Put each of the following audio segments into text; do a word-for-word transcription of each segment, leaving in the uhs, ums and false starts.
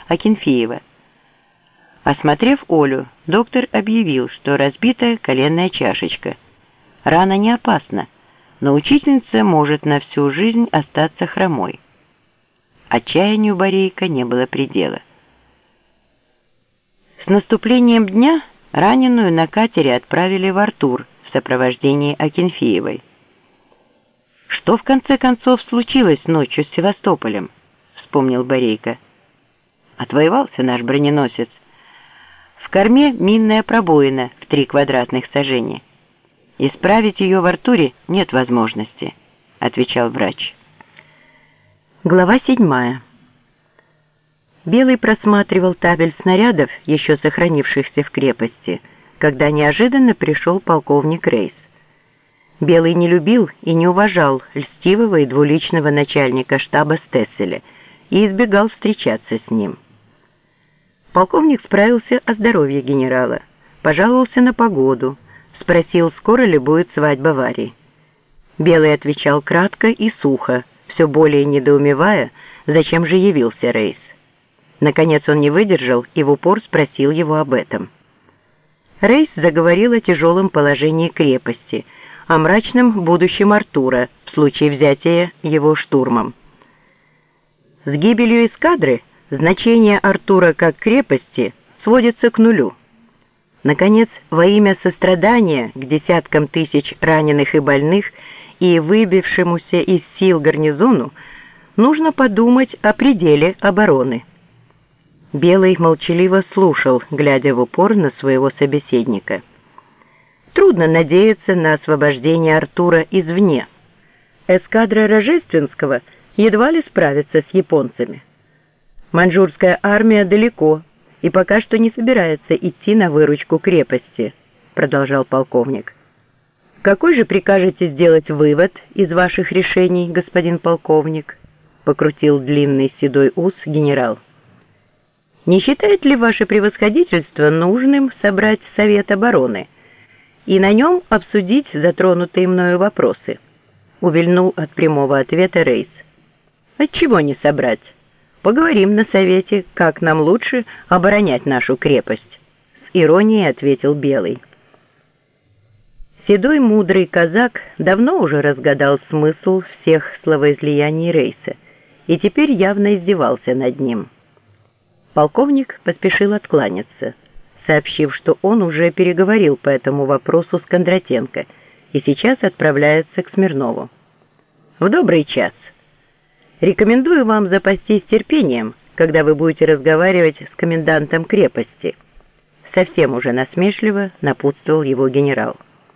Акинфеева. Осмотрев Олю, доктор объявил, что разбита коленная чашечка. Рана не опасна, но учительница может на всю жизнь остаться хромой. Отчаянию Борейка не было предела. С наступлением дня раненую на катере отправили в Артур в сопровождении Акинфеевой. «Что в конце концов случилось ночью с Севастополем?» — вспомнил Борейка. «Отвоевался наш броненосец. В корме минная пробоина в три квадратных сажения. Исправить ее в Артуре нет возможности», — отвечал врач. Глава седьмая. Белый просматривал табель снарядов, еще сохранившихся в крепости, когда неожиданно пришел полковник Рейс. Белый не любил и не уважал льстивого и двуличного начальника штаба Стесселя и избегал встречаться с ним. Полковник справился о здоровье генерала, пожаловался на погоду, спросил, скоро ли будет свадьба Вари. Белый отвечал кратко и сухо, все более недоумевая, зачем же явился Рейс. Наконец он не выдержал и в упор спросил его об этом. Рейс заговорил о тяжелом положении крепости, о мрачном будущем Артура в случае взятия его штурмом. С гибелью эскадры значение Артура как крепости сводится к нулю. Наконец, во имя сострадания к десяткам тысяч раненых и больных и выбившемуся из сил гарнизону нужно подумать о пределе обороны. Белый молчаливо слушал, глядя в упор на своего собеседника. Трудно надеяться на освобождение Артура извне. Эскадра Рожественского едва ли справится с японцами. Маньчжурская армия далеко и пока что не собирается идти на выручку крепости, продолжал полковник. Какой же прикажете сделать вывод из ваших решений, господин полковник? Покрутил длинный седой ус генерал. Не считает ли ваше превосходительство нужным собрать Совет обороны и на нем обсудить затронутые мною вопросы? Увильнул от прямого ответа Рейс. Отчего не собрать? Поговорим на совете, как нам лучше оборонять нашу крепость, с иронией ответил Белый. Седой мудрый казак давно уже разгадал смысл всех словоизлияний Рейса и теперь явно издевался над ним. Полковник поспешил откланяться, сообщив, что он уже переговорил по этому вопросу с Кондратенко и сейчас отправляется к Смирнову. В добрый час. Рекомендую вам запастись терпением, когда вы будете разговаривать с комендантом крепости. Совсем уже насмешливо напутствовал его генерал.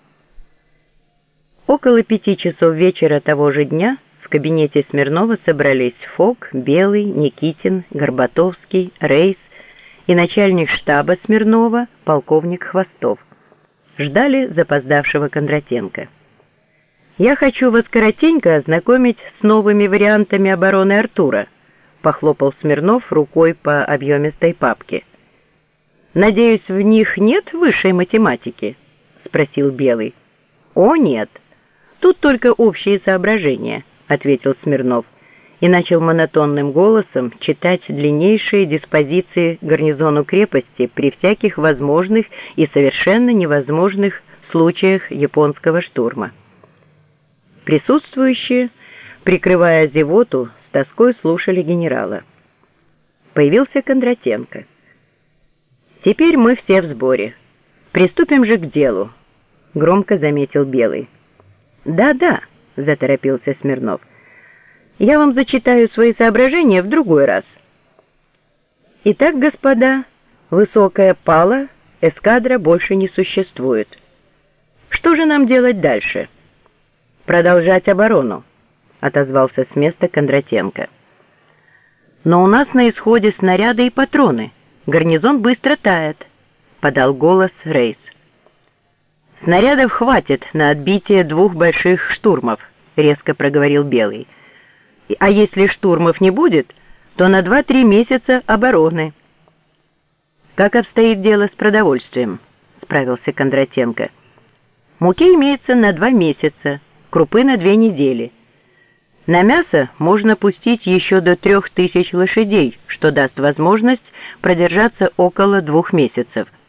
Около пяти часов вечера того же дня в кабинете Смирнова собрались Фок, Белый, Никитин, Горбатовский, Рейс и начальник штаба Смирнова, полковник Хвостов. Ждали запоздавшего Кондратенко. «Я хочу вас коротенько ознакомить с новыми вариантами обороны Артура», похлопал Смирнов рукой по объемистой папке. «Надеюсь, в них нет высшей математики?» спросил Белый. «О, нет. Тут только общие соображения», ответил Смирнов и начал монотонным голосом читать длиннейшие диспозиции гарнизону крепости при всяких возможных и совершенно невозможных случаях японского штурма. Присутствующие, прикрывая зевоту, с тоской слушали генерала. Появился Кондратенко. «Теперь мы все в сборе. Приступим же к делу», — громко заметил Белый. «Да-да», — заторопился Смирнов. «Я вам зачитаю свои соображения в другой раз. Итак, господа, высокая пала, эскадра больше не существует. Что же нам делать дальше?» «Продолжать оборону», — отозвался с места Кондратенко. «Но у нас на исходе снаряды и патроны. Гарнизон быстро тает», — подал голос Рейс. «Снарядов хватит на отбитие двух больших штурмов», — резко проговорил Белый. «А если штурмов не будет, то на два-три месяца обороны». «Как обстоит дело с продовольствием?» — справился Кондратенко. «Муки имеется на два месяца, крупы на две недели. На мясо можно пустить еще до трех тысяч лошадей, что даст возможность продержаться около двух месяцев.